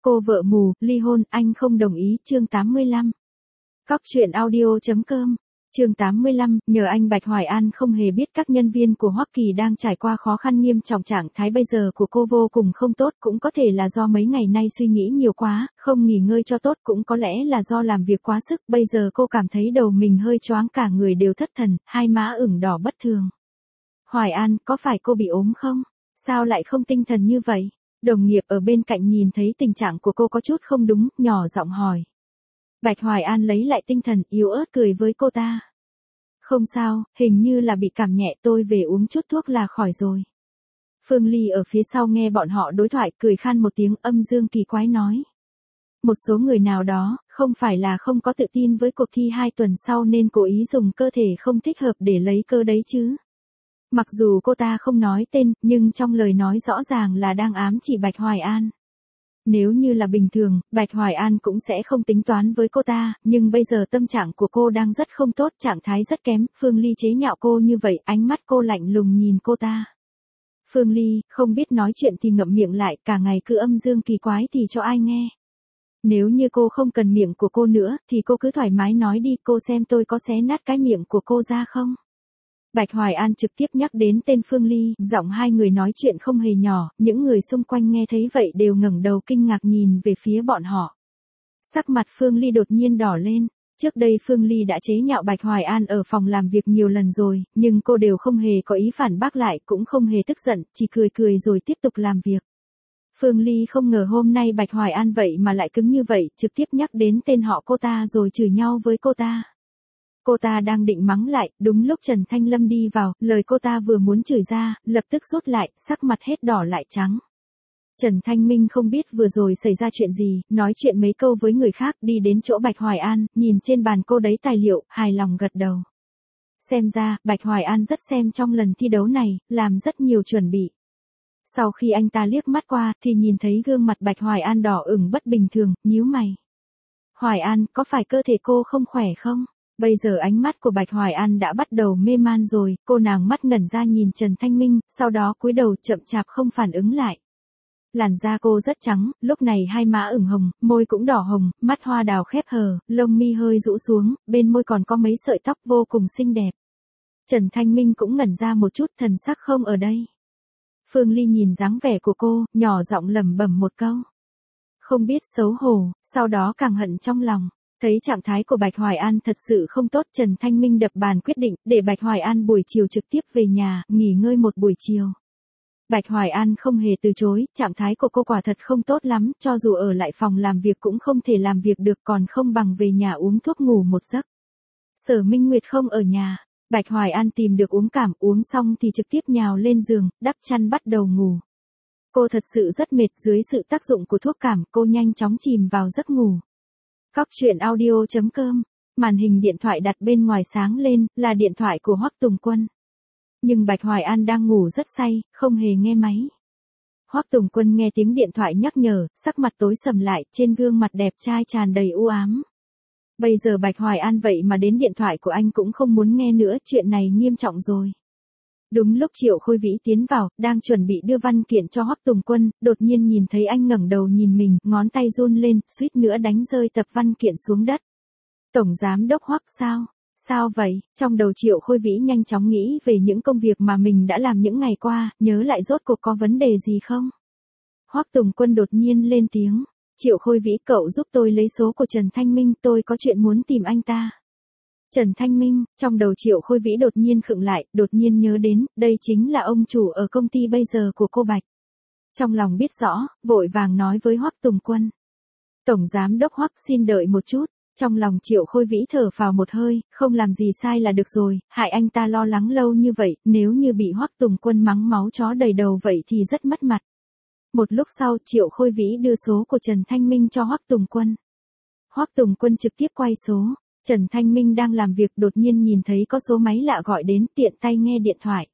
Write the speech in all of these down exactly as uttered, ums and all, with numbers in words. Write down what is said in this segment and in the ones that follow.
Cô vợ mù, ly hôn, anh không đồng ý, chương tám mươi lăm. Cóc truyện audio.com, chương tám mươi lăm, nhờ anh Bạch Hoài An không hề biết các nhân viên của Hoắc Kỳ đang trải qua khó khăn nghiêm trọng, trạng thái bây giờ của cô vô cùng không tốt, cũng có thể là do mấy ngày nay suy nghĩ nhiều quá, không nghỉ ngơi cho tốt, cũng có lẽ là do làm việc quá sức, bây giờ cô cảm thấy đầu mình hơi choáng, cả người đều thất thần, hai má ửng đỏ bất thường. Hoài An, có phải cô bị ốm không? Sao lại không tinh thần như vậy? Đồng nghiệp ở bên cạnh nhìn thấy tình trạng của cô có chút không đúng, nhỏ giọng hỏi. Bạch Hoài An lấy lại tinh thần, yếu ớt cười với cô ta. Không sao, hình như là bị cảm nhẹ, tôi về uống chút thuốc là khỏi rồi. Phương Ly ở phía sau nghe bọn họ đối thoại, cười khan một tiếng, âm dương kỳ quái nói. Một số người nào đó, không phải là không có tự tin với cuộc thi hai tuần sau nên cố ý dùng cơ thể không thích hợp để lấy cơ đấy chứ. Mặc dù cô ta không nói tên, nhưng trong lời nói rõ ràng là đang ám chỉ Bạch Hoài An. Nếu như là bình thường, Bạch Hoài An cũng sẽ không tính toán với cô ta, nhưng bây giờ tâm trạng của cô đang rất không tốt, trạng thái rất kém, Phương Ly chế nhạo cô như vậy, ánh mắt cô lạnh lùng nhìn cô ta. Phương Ly, không biết nói chuyện thì ngậm miệng lại, cả ngày cứ âm dương kỳ quái thì cho ai nghe. Nếu như cô không cần miệng của cô nữa, thì cô cứ thoải mái nói đi, cô xem tôi có xé nát cái miệng của cô ra không? Bạch Hoài An trực tiếp nhắc đến tên Phương Ly, giọng hai người nói chuyện không hề nhỏ, những người xung quanh nghe thấy vậy đều ngẩng đầu kinh ngạc nhìn về phía bọn họ. Sắc mặt Phương Ly đột nhiên đỏ lên, trước đây Phương Ly đã chế nhạo Bạch Hoài An ở phòng làm việc nhiều lần rồi, nhưng cô đều không hề có ý phản bác lại, cũng không hề tức giận, chỉ cười cười rồi tiếp tục làm việc. Phương Ly không ngờ hôm nay Bạch Hoài An vậy mà lại cứng như vậy, trực tiếp nhắc đến tên họ cô ta rồi chửi nhau với cô ta. Cô ta đang định mắng lại, đúng lúc Trần Thanh Lâm đi vào, lời cô ta vừa muốn chửi ra, lập tức rút lại, sắc mặt hết đỏ lại trắng. Trần Thanh Minh không biết vừa rồi xảy ra chuyện gì, nói chuyện mấy câu với người khác, đi đến chỗ Bạch Hoài An, nhìn trên bàn cô đấy tài liệu, hài lòng gật đầu. Xem ra, Bạch Hoài An rất xem trong lần thi đấu này, làm rất nhiều chuẩn bị. Sau khi anh ta liếc mắt qua, thì nhìn thấy gương mặt Bạch Hoài An đỏ ửng bất bình thường, nhíu mày. Hoài An, có phải cơ thể cô không khỏe không? Bây giờ ánh mắt của Bạch Hoài An đã bắt đầu mê man rồi, cô nàng mắt ngẩn ra nhìn Trần Thanh Minh, sau đó cúi đầu chậm chạp không phản ứng lại. Làn da cô rất trắng, lúc này hai má ửng hồng, môi cũng đỏ hồng, mắt hoa đào khép hờ, lông mi hơi rũ xuống, bên môi còn có mấy sợi tóc vô cùng xinh đẹp. Trần Thanh Minh cũng ngẩn ra một chút, thần sắc không ở đây. Phương Ly nhìn dáng vẻ của cô, nhỏ giọng lẩm bẩm một câu. Không biết xấu hổ, sau đó càng hận trong lòng. Thấy trạng thái của Bạch Hoài An thật sự không tốt, Trần Thanh Minh đập bàn quyết định, để Bạch Hoài An buổi chiều trực tiếp về nhà, nghỉ ngơi một buổi chiều. Bạch Hoài An không hề từ chối, trạng thái của cô quả thật không tốt lắm, cho dù ở lại phòng làm việc cũng không thể làm việc được, còn không bằng về nhà uống thuốc ngủ một giấc. Sở Minh Nguyệt không ở nhà, Bạch Hoài An tìm được uống cảm, uống xong thì trực tiếp nhào lên giường, đắp chăn bắt đầu ngủ. Cô thật sự rất mệt, dưới sự tác dụng của thuốc cảm, cô nhanh chóng chìm vào giấc ngủ. Cóc truyện audio.com, màn hình điện thoại đặt bên ngoài sáng lên, là điện thoại của Hoắc Tùng Quân. Nhưng Bạch Hoài An đang ngủ rất say, không hề nghe máy. Hoắc Tùng Quân nghe tiếng điện thoại nhắc nhở, sắc mặt tối sầm lại, trên gương mặt đẹp trai tràn đầy u ám. Bây giờ Bạch Hoài An vậy mà đến điện thoại của anh cũng không muốn nghe nữa, chuyện này nghiêm trọng rồi. Đúng lúc Triệu Khôi Vĩ tiến vào, đang chuẩn bị đưa văn kiện cho Hoắc Tùng Quân, đột nhiên nhìn thấy anh ngẩng đầu nhìn mình, ngón tay run lên, suýt nữa đánh rơi tập văn kiện xuống đất. Tổng giám đốc Hoắc sao? Sao vậy? Trong đầu Triệu Khôi Vĩ nhanh chóng nghĩ về những công việc mà mình đã làm những ngày qua, nhớ lại rốt cuộc có vấn đề gì không? Hoắc Tùng Quân đột nhiên lên tiếng. Triệu Khôi Vĩ, cậu giúp tôi lấy số của Trần Thanh Minh, tôi có chuyện muốn tìm anh ta. Trần Thanh Minh, trong đầu Triệu Khôi Vĩ đột nhiên khựng lại, đột nhiên nhớ đến, đây chính là ông chủ ở công ty bây giờ của cô Bạch. Trong lòng biết rõ, vội vàng nói với Hoắc Tùng Quân. Tổng giám đốc Hoắc, xin đợi một chút. Trong lòng Triệu Khôi Vĩ thở phào một hơi, không làm gì sai là được rồi, hại anh ta lo lắng lâu như vậy, nếu như bị Hoắc Tùng Quân mắng máu chó đầy đầu vậy thì rất mất mặt. Một lúc sau, Triệu Khôi Vĩ đưa số của Trần Thanh Minh cho Hoắc Tùng Quân. Hoắc Tùng Quân trực tiếp quay số. Trần Thanh Minh đang làm việc, đột nhiên nhìn thấy có số máy lạ gọi đến, tiện tay nghe điện thoại.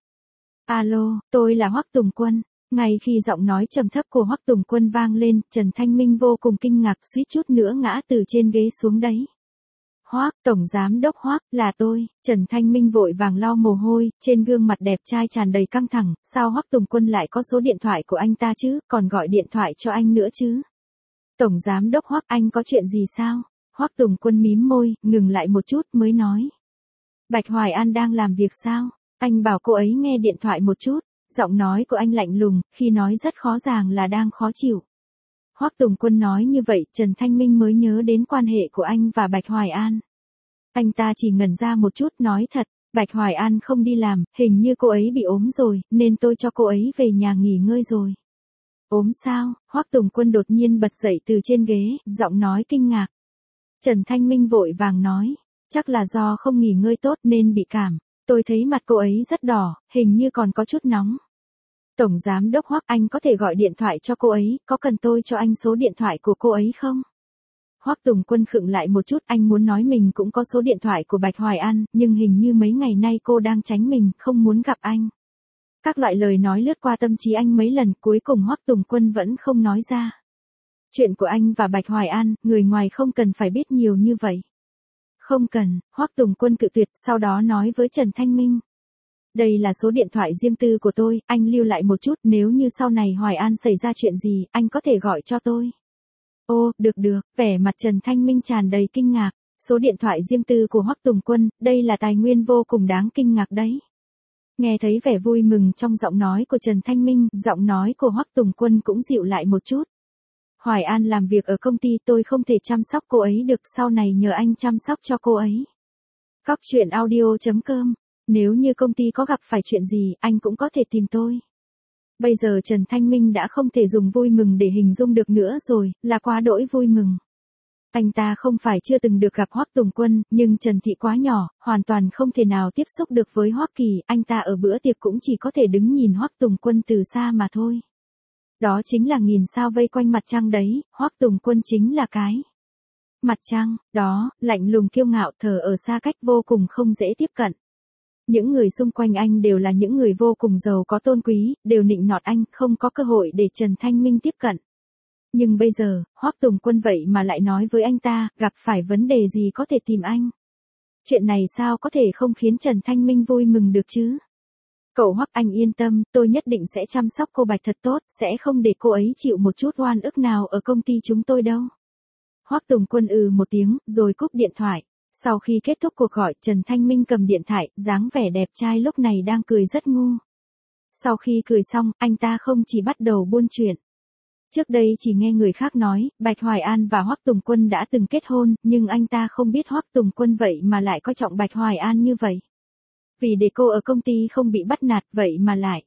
Alo, tôi là Hoắc Tùng Quân. Ngay khi giọng nói trầm thấp của Hoắc Tùng Quân vang lên, Trần Thanh Minh vô cùng kinh ngạc, suýt chút nữa ngã từ trên ghế xuống đấy. Hoắc, tổng giám đốc Hoắc, là tôi. Trần Thanh Minh vội vàng lau mồ hôi, trên gương mặt đẹp trai tràn đầy căng thẳng, sao Hoắc Tùng Quân lại có số điện thoại của anh ta chứ, còn gọi điện thoại cho anh nữa chứ? Tổng giám đốc Hoắc, anh có chuyện gì sao? Hoắc Tùng Quân mím môi, ngừng lại một chút mới nói. Bạch Hoài An đang làm việc sao? Anh bảo cô ấy nghe điện thoại một chút. Giọng nói của anh lạnh lùng, khi nói rất khó ràng là đang khó chịu. Hoắc Tùng Quân nói như vậy, Trần Thanh Minh mới nhớ đến quan hệ của anh và Bạch Hoài An. Anh ta chỉ ngẩn ra một chút, nói thật, Bạch Hoài An không đi làm, hình như cô ấy bị ốm rồi, nên tôi cho cô ấy về nhà nghỉ ngơi rồi. Ốm sao? Hoắc Tùng Quân đột nhiên bật dậy từ trên ghế, giọng nói kinh ngạc. Trần Thanh Minh vội vàng nói, chắc là do không nghỉ ngơi tốt nên bị cảm. Tôi thấy mặt cô ấy rất đỏ, hình như còn có chút nóng. Tổng giám đốc Hoắc, anh có thể gọi điện thoại cho cô ấy, có cần tôi cho anh số điện thoại của cô ấy không? Hoắc Tùng Quân khựng lại một chút, anh muốn nói mình cũng có số điện thoại của Bạch Hoài An, nhưng hình như mấy ngày nay cô đang tránh mình, không muốn gặp anh. Các loại lời nói lướt qua tâm trí anh mấy lần, cuối cùng Hoắc Tùng Quân vẫn không nói ra. Chuyện của anh và Bạch Hoài An, người ngoài không cần phải biết nhiều như vậy. Không cần, Hoắc Tùng Quân cự tuyệt, sau đó nói với Trần Thanh Minh. Đây là số điện thoại riêng tư của tôi, anh lưu lại một chút, nếu như sau này Hoài An xảy ra chuyện gì, anh có thể gọi cho tôi. Ô, được được, vẻ mặt Trần Thanh Minh tràn đầy kinh ngạc, số điện thoại riêng tư của Hoắc Tùng Quân, đây là tài nguyên vô cùng đáng kinh ngạc đấy. Nghe thấy vẻ vui mừng trong giọng nói của Trần Thanh Minh, giọng nói của Hoắc Tùng Quân cũng dịu lại một chút. Hoài An làm việc ở công ty, tôi không thể chăm sóc cô ấy được, sau này nhờ anh chăm sóc cho cô ấy. Cóc truyện audio chấm com. Nếu như công ty có gặp phải chuyện gì, anh cũng có thể tìm tôi. Bây giờ Trần Thanh Minh đã không thể dùng vui mừng để hình dung được nữa rồi, là quá đỗi vui mừng. Anh ta không phải chưa từng được gặp Hoắc Tùng Quân, nhưng Trần Thị quá nhỏ, hoàn toàn không thể nào tiếp xúc được với Hoắc Kỳ, anh ta ở bữa tiệc cũng chỉ có thể đứng nhìn Hoắc Tùng Quân từ xa mà thôi. Đó chính là nghìn sao vây quanh mặt trăng đấy, Hoắc Tùng Quân chính là cái mặt trăng, đó, lạnh lùng kiêu ngạo, thờ ở xa cách vô cùng không dễ tiếp cận. Những người xung quanh anh đều là những người vô cùng giàu có tôn quý, đều nịnh nọt anh, không có cơ hội để Trần Thanh Minh tiếp cận. Nhưng bây giờ, Hoắc Tùng Quân vậy mà lại nói với anh ta, gặp phải vấn đề gì có thể tìm anh. Chuyện này sao có thể không khiến Trần Thanh Minh vui mừng được chứ? Cậu Hoắc, anh yên tâm, tôi nhất định sẽ chăm sóc cô Bạch thật tốt, sẽ không để cô ấy chịu một chút oan ức nào ở công ty chúng tôi đâu. Hoắc Tùng Quân ừ một tiếng, rồi cúp điện thoại. Sau khi kết thúc cuộc gọi, Trần Thanh Minh cầm điện thoại, dáng vẻ đẹp trai lúc này đang cười rất ngu. Sau khi cười xong, anh ta không chỉ bắt đầu buôn chuyện. Trước đây chỉ nghe người khác nói, Bạch Hoài An và Hoắc Tùng Quân đã từng kết hôn, nhưng anh ta không biết Hoắc Tùng Quân vậy mà lại coi trọng Bạch Hoài An như vậy. Vì để cô ở công ty không bị bắt nạt vậy mà lại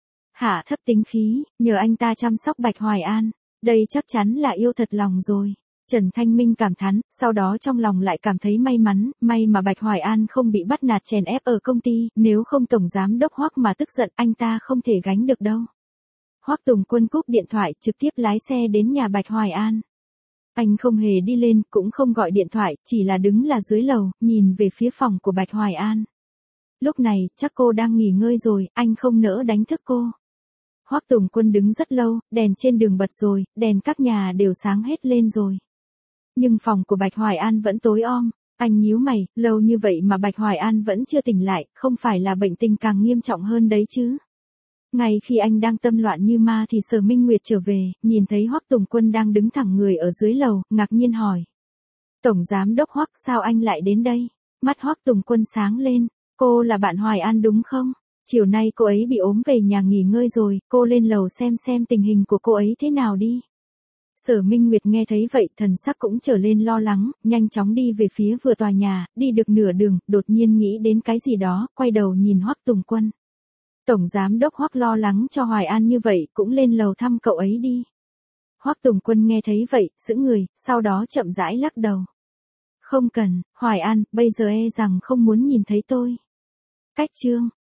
hạ thấp tính khí, nhờ anh ta chăm sóc Bạch Hoài An. Đây chắc chắn là yêu thật lòng rồi. Trần Thanh Minh cảm thán, sau đó trong lòng lại cảm thấy may mắn, may mà Bạch Hoài An không bị bắt nạt chèn ép ở công ty, nếu không tổng giám đốc Hoắc mà tức giận anh ta không thể gánh được đâu. Hoắc Tùng Quân cúp điện thoại, trực tiếp lái xe đến nhà Bạch Hoài An. Anh không hề đi lên, cũng không gọi điện thoại, chỉ là đứng là dưới lầu, nhìn về phía phòng của Bạch Hoài An. Lúc này, chắc cô đang nghỉ ngơi rồi, anh không nỡ đánh thức cô. Hoắc Tùng Quân đứng rất lâu, đèn trên đường bật rồi, đèn các nhà đều sáng hết lên rồi. Nhưng phòng của Bạch Hoài An vẫn tối om, anh nhíu mày, lâu như vậy mà Bạch Hoài An vẫn chưa tỉnh lại, không phải là bệnh tình càng nghiêm trọng hơn đấy chứ. Ngay khi anh đang tâm loạn như ma thì Sở Minh Nguyệt trở về, nhìn thấy Hoắc Tùng Quân đang đứng thẳng người ở dưới lầu, ngạc nhiên hỏi. Tổng giám đốc Hoắc, sao anh lại đến đây? Mắt Hoắc Tùng Quân sáng lên, cô là bạn Hoài An đúng không? Chiều nay cô ấy bị ốm về nhà nghỉ ngơi rồi, cô lên lầu xem xem tình hình của cô ấy thế nào đi. Sở Minh Nguyệt nghe thấy vậy, thần sắc cũng trở lên lo lắng, nhanh chóng đi về phía vừa tòa nhà, đi được nửa đường, đột nhiên nghĩ đến cái gì đó, quay đầu nhìn Hoắc Tùng Quân. Tổng giám đốc Hoắc lo lắng cho Hoài An như vậy, cũng lên lầu thăm cậu ấy đi. Hoắc Tùng Quân nghe thấy vậy, sững người, sau đó chậm rãi lắc đầu. Không cần, Hoài An, bây giờ e rằng không muốn nhìn thấy tôi. Cách chương